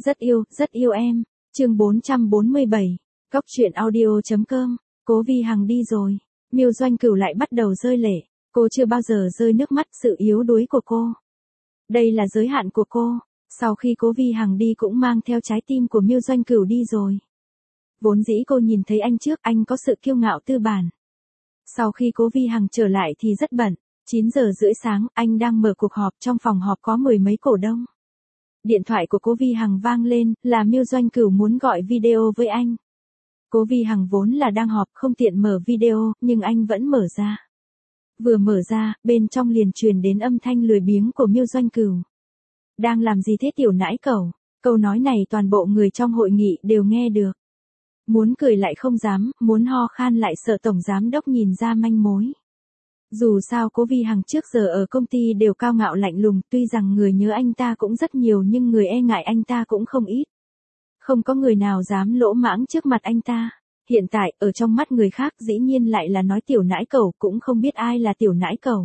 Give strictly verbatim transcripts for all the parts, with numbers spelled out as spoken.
Rất yêu, rất yêu em. Chương bốn trăm bốn mươi bảy. Cóc truyện audio chấm com. Cố Vi Hằng đi rồi. Miêu Doanh Cửu lại bắt đầu rơi lệ. Cô chưa bao giờ rơi nước mắt sự yếu đuối của cô. Đây là giới hạn của cô. Sau khi Cố Vi Hằng đi cũng mang theo trái tim của Miêu Doanh Cửu đi rồi. Vốn dĩ cô nhìn thấy anh trước, anh có sự kiêu ngạo tư bản. Sau khi Cố Vi Hằng trở lại thì rất bận. chín giờ rưỡi sáng, anh đang mở cuộc họp, trong phòng họp có mười mấy cổ đông. Điện thoại của Cố Vi Hằng vang lên, là Miêu Doanh Cửu muốn gọi video với anh. Cố Vi Hằng vốn là đang họp không tiện mở video, nhưng anh vẫn mở ra. Vừa mở ra, bên trong liền truyền đến âm thanh lười biếng của Miêu Doanh Cửu. Đang làm gì thế tiểu nãi cẩu? Câu nói này toàn bộ người trong hội nghị đều nghe được. Muốn cười lại không dám, muốn ho khan lại sợ tổng giám đốc nhìn ra manh mối. Dù sao Cố Vi Hằng trước giờ ở công ty đều cao ngạo lạnh lùng, tuy rằng người nhớ anh ta cũng rất nhiều nhưng người e ngại anh ta cũng không ít. Không có người nào dám lỗ mãng trước mặt anh ta. Hiện tại, ở trong mắt người khác dĩ nhiên lại là nói tiểu nãi cẩu, cũng không biết ai là tiểu nãi cẩu.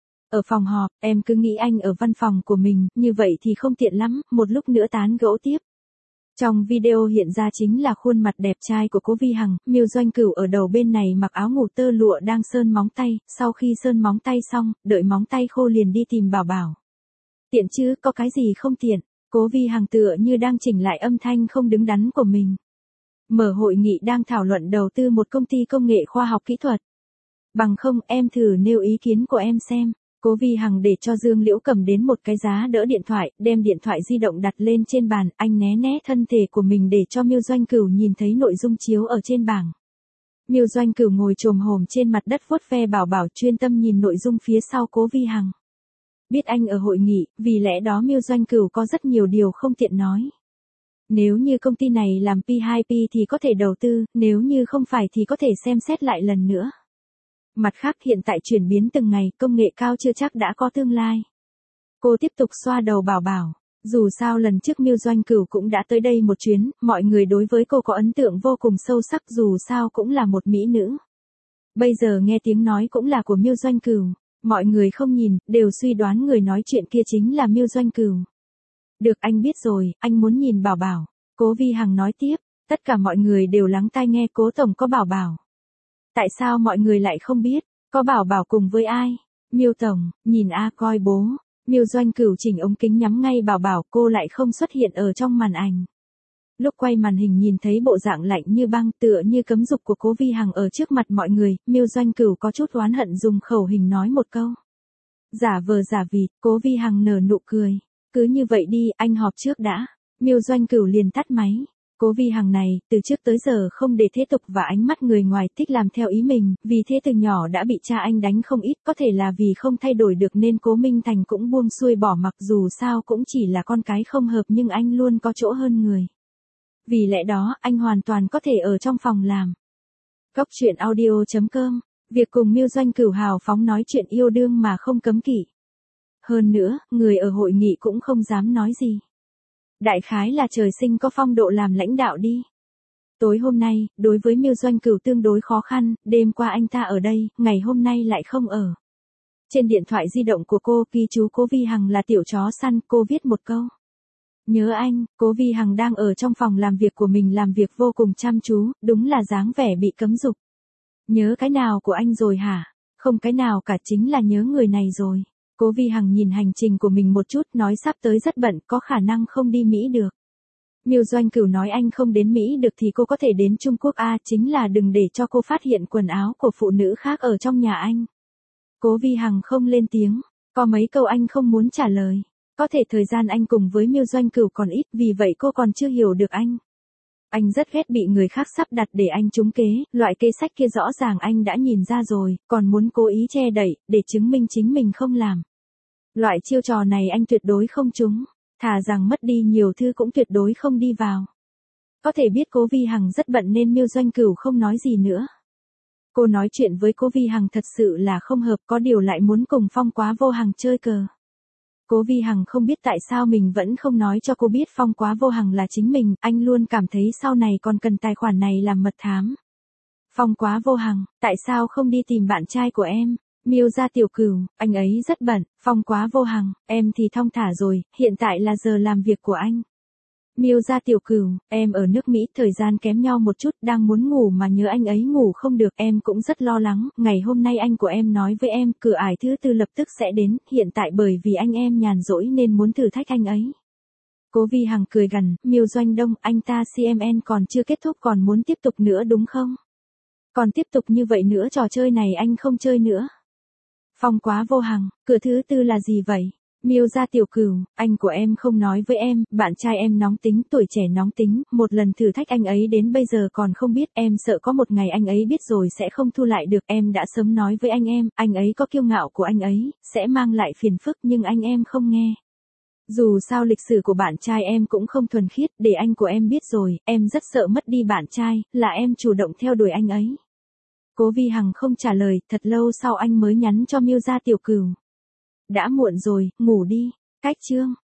Ở phòng họp, em cứ nghĩ anh ở văn phòng của mình, như vậy thì không tiện lắm, một lúc nữa tán gẫu tiếp. Trong video hiện ra chính là khuôn mặt đẹp trai của Cố Vi Hằng, Miêu Doanh Cửu ở đầu bên này mặc áo ngủ tơ lụa đang sơn móng tay, sau khi sơn móng tay xong, đợi móng tay khô liền đi tìm Bảo Bảo. Tiện chứ, có cái gì không tiện, Cố Vi Hằng tựa như đang chỉnh lại âm thanh không đứng đắn của mình. Mở hội nghị đang thảo luận đầu tư một công ty công nghệ khoa học kỹ thuật. Bằng không, em thử nêu ý kiến của em xem. Cố Vi Hằng để cho Dương Liễu cầm đến một cái giá đỡ điện thoại, đem điện thoại di động đặt lên trên bàn, anh né né thân thể của mình để cho Miêu Doanh Cửu nhìn thấy nội dung chiếu ở trên bảng. Miêu Doanh Cửu ngồi chồm hổm trên mặt đất vuốt ve Bảo Bảo, chuyên tâm nhìn nội dung phía sau Cố Vi Hằng. Biết anh ở hội nghị, vì lẽ đó Miêu Doanh Cửu có rất nhiều điều không tiện nói. Nếu như công ty này làm P hai P thì có thể đầu tư, nếu như không phải thì có thể xem xét lại lần nữa. Mặt khác hiện tại chuyển biến từng ngày, công nghệ cao chưa chắc đã có tương lai. Cô tiếp tục xoa đầu Bảo Bảo. Dù sao lần trước Miêu Doanh Cửu cũng đã tới đây một chuyến, mọi người đối với cô có ấn tượng vô cùng sâu sắc, dù sao cũng là một mỹ nữ. Bây giờ nghe tiếng nói cũng là của Miêu Doanh Cửu, mọi người không nhìn, đều suy đoán người nói chuyện kia chính là Miêu Doanh Cửu. Được, anh biết rồi, anh muốn nhìn Bảo Bảo. Cố Vi Hằng nói tiếp, tất cả mọi người đều lắng tai nghe. Cố tổng có Bảo Bảo. Tại sao mọi người lại không biết, có Bảo Bảo cùng với ai? Miêu tổng, nhìn a coi bố. Miêu Doanh Cửu chỉnh ống kính nhắm ngay Bảo Bảo, cô lại không xuất hiện ở trong màn ảnh. Lúc quay màn hình nhìn thấy bộ dạng lạnh như băng, tựa như cấm dục của Cố Vi Hằng ở trước mặt mọi người, Miêu Doanh Cửu có chút oán hận dùng khẩu hình nói một câu. Giả vờ giả vịt, Cố Vi Hằng nở nụ cười. Cứ như vậy đi, anh họp trước đã. Miêu Doanh Cửu liền tắt máy. Cố Vi Hằng này, từ trước tới giờ không để thế tục và ánh mắt người ngoài thích làm theo ý mình, vì thế từ nhỏ đã bị cha anh đánh không ít, có thể là vì không thay đổi được nên Cố Minh Thành cũng buông xuôi bỏ mặc, dù sao cũng chỉ là con cái không hợp nhưng anh luôn có chỗ hơn người. Vì lẽ đó, anh hoàn toàn có thể ở trong phòng làm. Cóc truyện audio chấm com. Việc cùng Miêu Doanh Cửu hào phóng nói chuyện yêu đương mà không cấm kỵ. Hơn nữa, người ở hội nghị cũng không dám nói gì. Đại khái là trời sinh có phong độ làm lãnh đạo đi. Tối hôm nay, đối với Miêu Doanh Cửu tương đối khó khăn, đêm qua anh ta ở đây, ngày hôm nay lại không ở. Trên điện thoại di động của cô ghi chú Cố Vi Hằng là tiểu chó săn, cô viết một câu. Nhớ anh. Cố Vi Hằng đang ở trong phòng làm việc của mình làm việc vô cùng chăm chú, đúng là dáng vẻ bị cấm dục. Nhớ cái nào của anh rồi hả? Không cái nào cả, chính là nhớ người này rồi. Cố Vi Hằng nhìn hành trình của mình một chút, nói sắp tới rất bận, có khả năng không đi Mỹ được. Miêu Doanh Cửu nói anh không đến Mỹ được thì cô có thể đến Trung Quốc a, chính là đừng để cho cô phát hiện quần áo của phụ nữ khác ở trong nhà anh. Cố Vi Hằng không lên tiếng, có mấy câu anh không muốn trả lời. Có thể thời gian anh cùng với Miêu Doanh Cửu còn ít, vì vậy cô còn chưa hiểu được anh. Anh rất ghét bị người khác sắp đặt để anh trúng kế, loại kế sách kia rõ ràng anh đã nhìn ra rồi, còn muốn cố ý che đậy, để chứng minh chính mình không làm. Loại chiêu trò này anh tuyệt đối không trúng, thà rằng mất đi nhiều thứ cũng tuyệt đối không đi vào. Có thể biết Cố Vi Hằng rất bận nên Miêu Doanh Cửu không nói gì nữa. Cô nói chuyện với Cố Vi Hằng thật sự là không hợp, có điều lại muốn cùng Phong Quá Vô Hằng chơi cờ. Cố Vi Hằng không biết tại sao mình vẫn không nói cho cô biết Phong Quá Vô Hằng là chính mình, anh luôn cảm thấy sau này còn cần tài khoản này làm mật thám. Phong Quá Vô Hằng, tại sao không đi tìm bạn trai của em? Miêu gia tiểu cửu, anh ấy rất bận. Phong Quá Vô Hằng, em thì thong thả rồi, hiện tại là giờ làm việc của anh. Miêu gia tiểu cửu, em ở nước Mỹ, thời gian kém nhau một chút, đang muốn ngủ mà nhớ anh ấy ngủ không được, em cũng rất lo lắng, ngày hôm nay anh của em nói với em, cửa ải thứ tư lập tức sẽ đến, hiện tại bởi vì anh em nhàn rỗi nên muốn thử thách anh ấy. Cố Vi Hằng cười gằn, Miêu Doanh Đông, anh ta xê em en còn chưa kết thúc còn muốn tiếp tục nữa đúng không? Còn tiếp tục như vậy nữa trò chơi này anh không chơi nữa. Phong Quá Vô Hằng, cửa thứ tư là gì vậy? Miêu gia tiểu cửu, anh của em không nói với em, bạn trai em nóng tính, tuổi trẻ nóng tính, một lần thử thách anh ấy đến bây giờ còn không biết, em sợ có một ngày anh ấy biết rồi sẽ không thu lại được, em đã sớm nói với anh em, anh ấy có kiêu ngạo của anh ấy, sẽ mang lại phiền phức nhưng anh em không nghe. Dù sao lịch sử của bạn trai em cũng không thuần khiết, để anh của em biết rồi, em rất sợ mất đi bạn trai, là em chủ động theo đuổi anh ấy. Cố Vi Hằng không trả lời, thật lâu sau anh mới nhắn cho Miêu gia tiểu cửu. Đã muộn rồi, ngủ đi. Cách chương